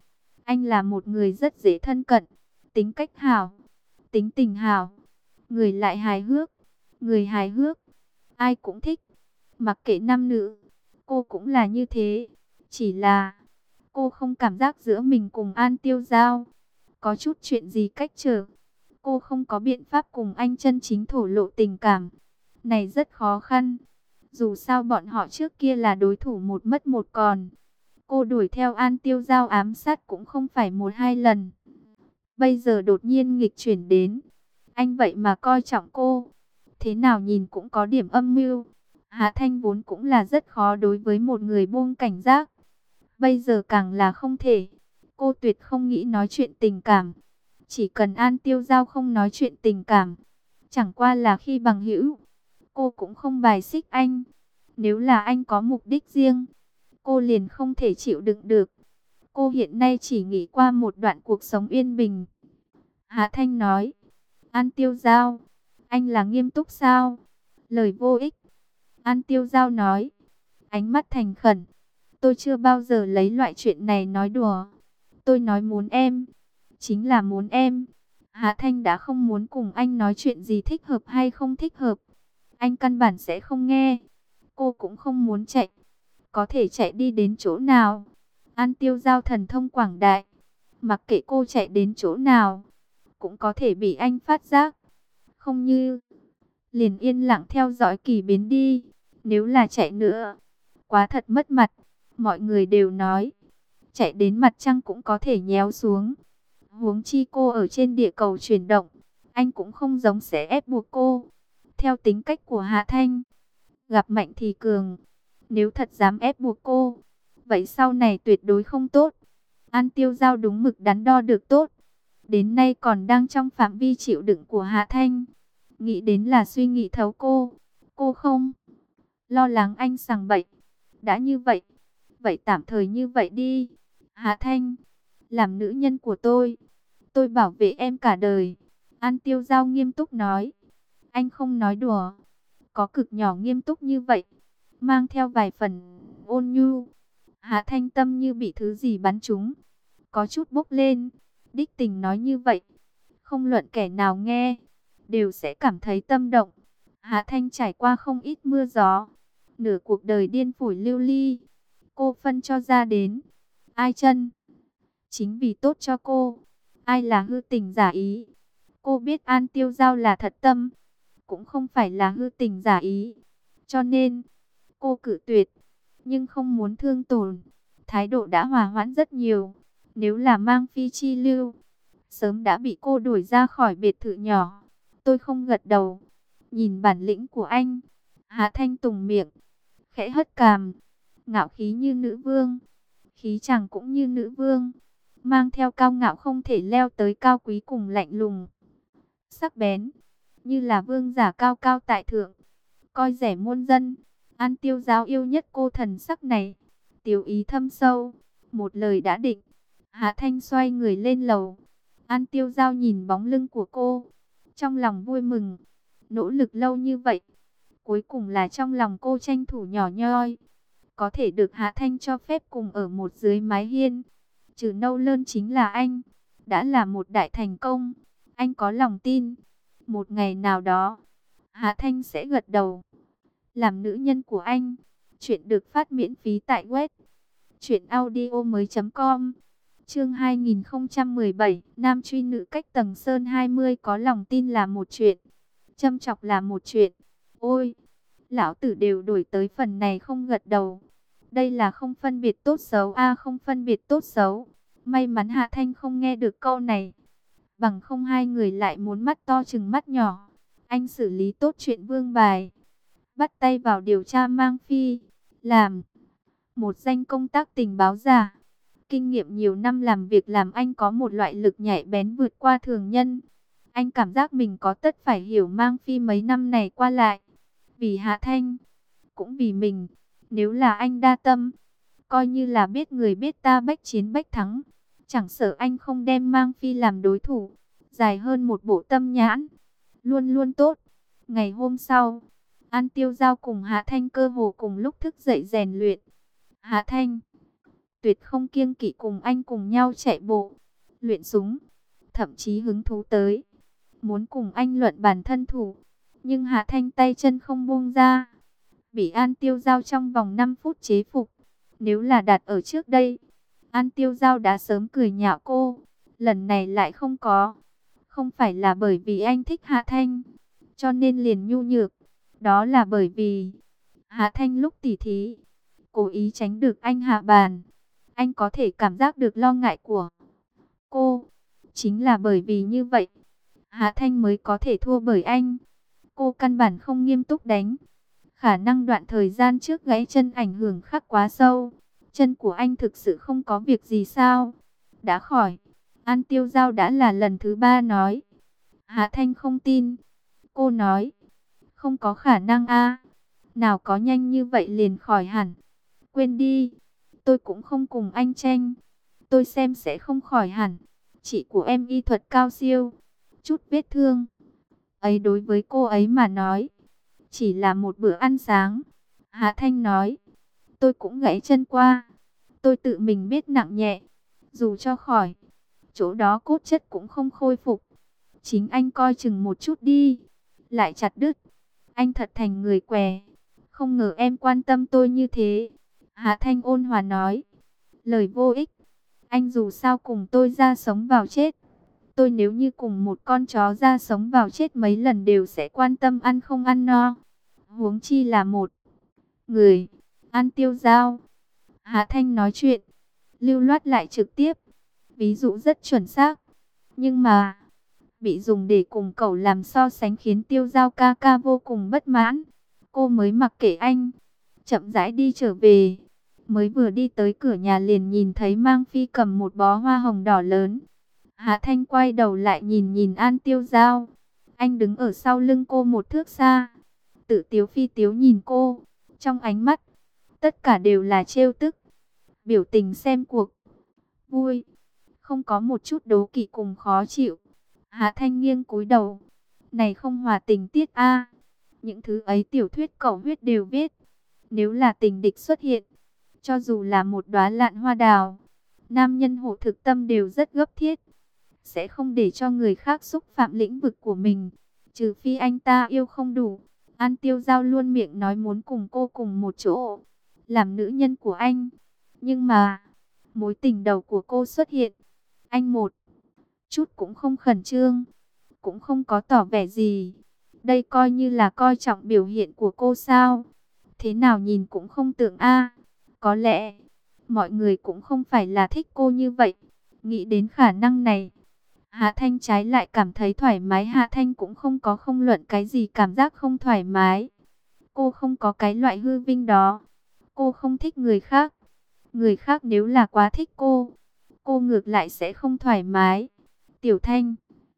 anh là một người rất dễ thân cận, tính cách hảo, tính tình hảo, người lại hài hước. Người hài hước, ai cũng thích, mặc kệ nam nữ, cô cũng là như thế. Chỉ là, cô không cảm giác giữa mình cùng An Tiêu Giao có chút chuyện gì cách trở. Cô không có biện pháp cùng anh chân chính thổ lộ tình cảm. Này rất khó khăn. Dù sao bọn họ trước kia là đối thủ một mất một còn. Cô đuổi theo An Tiêu Giao ám sát cũng không phải một hai lần. Bây giờ đột nhiên nghịch chuyển đến. Anh vậy mà coi trọng cô. Thế nào nhìn cũng có điểm âm mưu. Hạ Thanh vốn cũng là rất khó đối với một người buông cảnh giác. Bây giờ càng là không thể. Cô tuyệt không nghĩ nói chuyện tình cảm. Chỉ cần An Tiêu Giao không nói chuyện tình cảm. Chẳng qua là khi bằng hữu. Cô cũng không bài xích anh. Nếu là anh có mục đích riêng, cô liền không thể chịu đựng được. Cô hiện nay chỉ nghĩ qua một đoạn cuộc sống yên bình. Hạ Thanh nói. An Tiêu Giao, anh là nghiêm túc sao? Lời vô ích. An Tiêu Giao nói. Ánh mắt thành khẩn. Tôi chưa bao giờ lấy loại chuyện này nói đùa. Tôi nói muốn em. Chính là muốn em. Hạ Thanh đã không muốn cùng anh nói chuyện gì thích hợp hay không thích hợp. Anh căn bản sẽ không nghe. Cô cũng không muốn chạy. Có thể chạy đi đến chỗ nào? An Tiêu Giao thần thông quảng đại. Mặc kệ cô chạy đến chỗ nào, cũng có thể bị anh phát giác. Không như, liền yên lặng theo dõi kỳ biến đi. Nếu là chạy nữa, quá thật mất mặt. Mọi người đều nói, chạy đến mặt trăng cũng có thể nhéo xuống. Huống chi cô ở trên địa cầu chuyển động, anh cũng không giống sẽ ép buộc cô. Theo tính cách của Hạ Thanh, gặp mạnh thì cường. Nếu thật dám ép buộc cô, vậy sau này tuyệt đối không tốt. An Tiêu Giao đúng mực đắn đo được tốt. Đến nay còn đang trong phạm vi chịu đựng của Hạ Thanh. Nghĩ đến là suy nghĩ thấu cô. Cô không lo lắng anh sằng bậy. Đã như vậy, vậy tạm thời như vậy đi. Hạ Thanh, làm nữ nhân của tôi bảo vệ em cả đời. An Tiêu Giao nghiêm túc nói. Anh không nói đùa. Có cực nhỏ nghiêm túc như vậy, mang theo vài phần ôn nhu. Hạ Thanh tâm như bị thứ gì bắn trúng, có chút bốc lên. Đích tình nói như vậy, không luận kẻ nào nghe, đều sẽ cảm thấy tâm động. Hạ Thanh trải qua không ít mưa gió, nửa cuộc đời điên phổi lưu ly, cô phân cho ra đến. Ai chân chính vì tốt cho cô, ai là hư tình giả ý. Cô biết An Tiêu Giao là thật tâm, cũng không phải là hư tình giả ý. Cho nên, cô cự tuyệt, nhưng không muốn thương tổn. Thái độ đã hòa hoãn rất nhiều. Nếu là mang phi chi lưu, sớm đã bị cô đuổi ra khỏi biệt thự nhỏ. Tôi không gật đầu. Nhìn bản lĩnh của anh. Hạ Thanh tùng miệng, khẽ hất cằm. Ngạo khí như nữ vương, khí chàng cũng như nữ vương, mang theo cao ngạo không thể leo tới cao quý cùng lạnh lùng. Sắc bén, như là vương giả cao cao tại thượng. coi rẻ muôn dân. An Tiêu Giao yêu nhất cô thần sắc này, tiểu ý thâm sâu, một lời đã định. Hạ Thanh xoay người lên lầu. An Tiêu Giao nhìn bóng lưng của cô, trong lòng vui mừng. Nỗ lực lâu như vậy, cuối cùng là trong lòng cô tranh thủ nhỏ nhoi, có thể được Hạ Thanh cho phép cùng ở một dưới mái hiên. Trừ Nâu Lơn chính là anh, đã là một đại thành công. Anh có lòng tin, một ngày nào đó, Hạ Thanh sẽ gật đầu, làm nữ nhân của anh. Chuyện được phát miễn phí tại web truyệnaudiomoi.com. Chương 2017, Nam truy nữ cách tầng sơn 20. Có lòng tin là một chuyện, châm chọc là một chuyện. Ôi, lão tử đều đổi tới phần này không gật đầu. Đây là không phân biệt tốt xấu a, không phân biệt tốt xấu. May mắn Hạ Thanh không nghe được câu này, bằng không hai người lại muốn mắt to chừng mắt nhỏ. Anh xử lý tốt chuyện vương bài, bắt tay vào điều tra Mang Phi, làm một danh công tác tình báo giả. Kinh nghiệm nhiều năm làm việc làm anh có một loại lực nhạy bén vượt qua thường nhân. Anh cảm giác mình có tất phải hiểu Mang Phi mấy năm này qua lại, vì Hạ Thanh, cũng vì mình. Nếu là anh đa tâm, coi như là biết người biết ta bách chiến bách thắng, chẳng sợ anh không đem Mang Phi làm đối thủ. Dài hơn một bộ tâm nhãn, luôn luôn tốt. Ngày hôm sau, An Tiêu Giao cùng Hạ Thanh cơ hồ cùng lúc thức dậy rèn luyện. Hạ Thanh tuyệt không kiêng kỵ cùng anh cùng nhau chạy bộ, luyện súng, thậm chí hứng thú tới muốn cùng anh luận bàn thân thủ. Nhưng Hạ Thanh tay chân không buông ra, bị An Tiêu Giao trong vòng 5 phút chế phục. Nếu là đặt ở trước đây, An Tiêu Giao đã sớm cười nhạo cô. Lần này lại không có. Không phải là bởi vì anh thích Hạ Thanh, cho nên liền nhu nhược. Đó là bởi vì Hạ Thanh lúc tỉ thí, cố ý tránh được anh hạ bàn. Anh có thể cảm giác được lo ngại của cô. Chính là bởi vì như vậy, Hạ Thanh mới có thể thua bởi anh. Cô căn bản không nghiêm túc đánh. Khả năng đoạn thời gian trước gãy chân ảnh hưởng khắc quá sâu. Chân của anh thực sự không có việc gì sao? Đã khỏi. An Tiêu Giao đã là lần thứ 3 nói. Hạ Thanh không tin. Cô nói, không có khả năng a. Nào có nhanh như vậy liền khỏi hẳn. Quên đi, tôi cũng không cùng anh tranh. Tôi xem sẽ không khỏi hẳn. Chị của em y thuật cao siêu, chút vết thương ấy đối với cô ấy mà nói chỉ là một bữa ăn sáng. Hạ Thanh nói, tôi cũng gãy chân qua, tôi tự mình biết nặng nhẹ. Dù cho khỏi, chỗ đó cốt chất cũng không khôi phục. Chính anh coi chừng một chút đi. Lại chặt đứt. Anh thật thành người què. Không ngờ em quan tâm tôi như thế. Hạ Thanh ôn hòa nói, lời vô ích. Anh dù sao cùng tôi ra sống vào chết. Tôi nếu như cùng một con chó ra sống vào chết mấy lần đều sẽ quan tâm ăn không ăn no. Huống chi là một người. An Tiêu Giao. Hạ Thanh nói chuyện lưu loát lại trực tiếp. Ví dụ rất chuẩn xác. Nhưng mà bị dùng để cùng cậu làm so sánh khiến Tiêu Giao ca ca vô cùng bất mãn. Cô mới mặc kệ anh, chậm rãi đi trở về. Mới vừa đi tới cửa nhà liền nhìn thấy Mang Phi cầm một bó hoa hồng đỏ lớn. Hạ Thanh quay đầu lại nhìn nhìn An Tiêu Giao. Anh đứng ở sau lưng cô một thước xa, tự tiếu phi tiếu nhìn cô. Trong ánh mắt, tất cả đều là trêu tức. Biểu tình xem cuộc vui, không có một chút đố kỵ cùng khó chịu. Hạ Thanh nghiêng cúi đầu. Này không hòa tình tiết a. Những thứ ấy tiểu thuyết cẩu huyết đều viết. Nếu là tình địch xuất hiện, cho dù là một đóa lạn hoa đào, nam nhân hộ thực tâm đều rất gấp thiết, sẽ không để cho người khác xúc phạm lĩnh vực của mình, trừ phi anh ta yêu không đủ. An Tiêu Giao luôn miệng nói muốn cùng cô cùng một chỗ, làm nữ nhân của anh. Nhưng mà, mối tình đầu của cô xuất hiện, anh một chút cũng không khẩn trương, cũng không có tỏ vẻ gì. Đây coi như là coi trọng biểu hiện của cô sao? Thế nào nhìn cũng không tưởng a. Có lẽ, mọi người cũng không phải là thích cô như vậy. Nghĩ đến khả năng này, Hạ Thanh trái lại cảm thấy thoải mái. Hạ Thanh cũng không có không luận cái gì cảm giác không thoải mái. Cô không có cái loại hư vinh đó. Cô không thích người khác. Người khác nếu là quá thích cô ngược lại sẽ không thoải mái. Tiểu Thanh,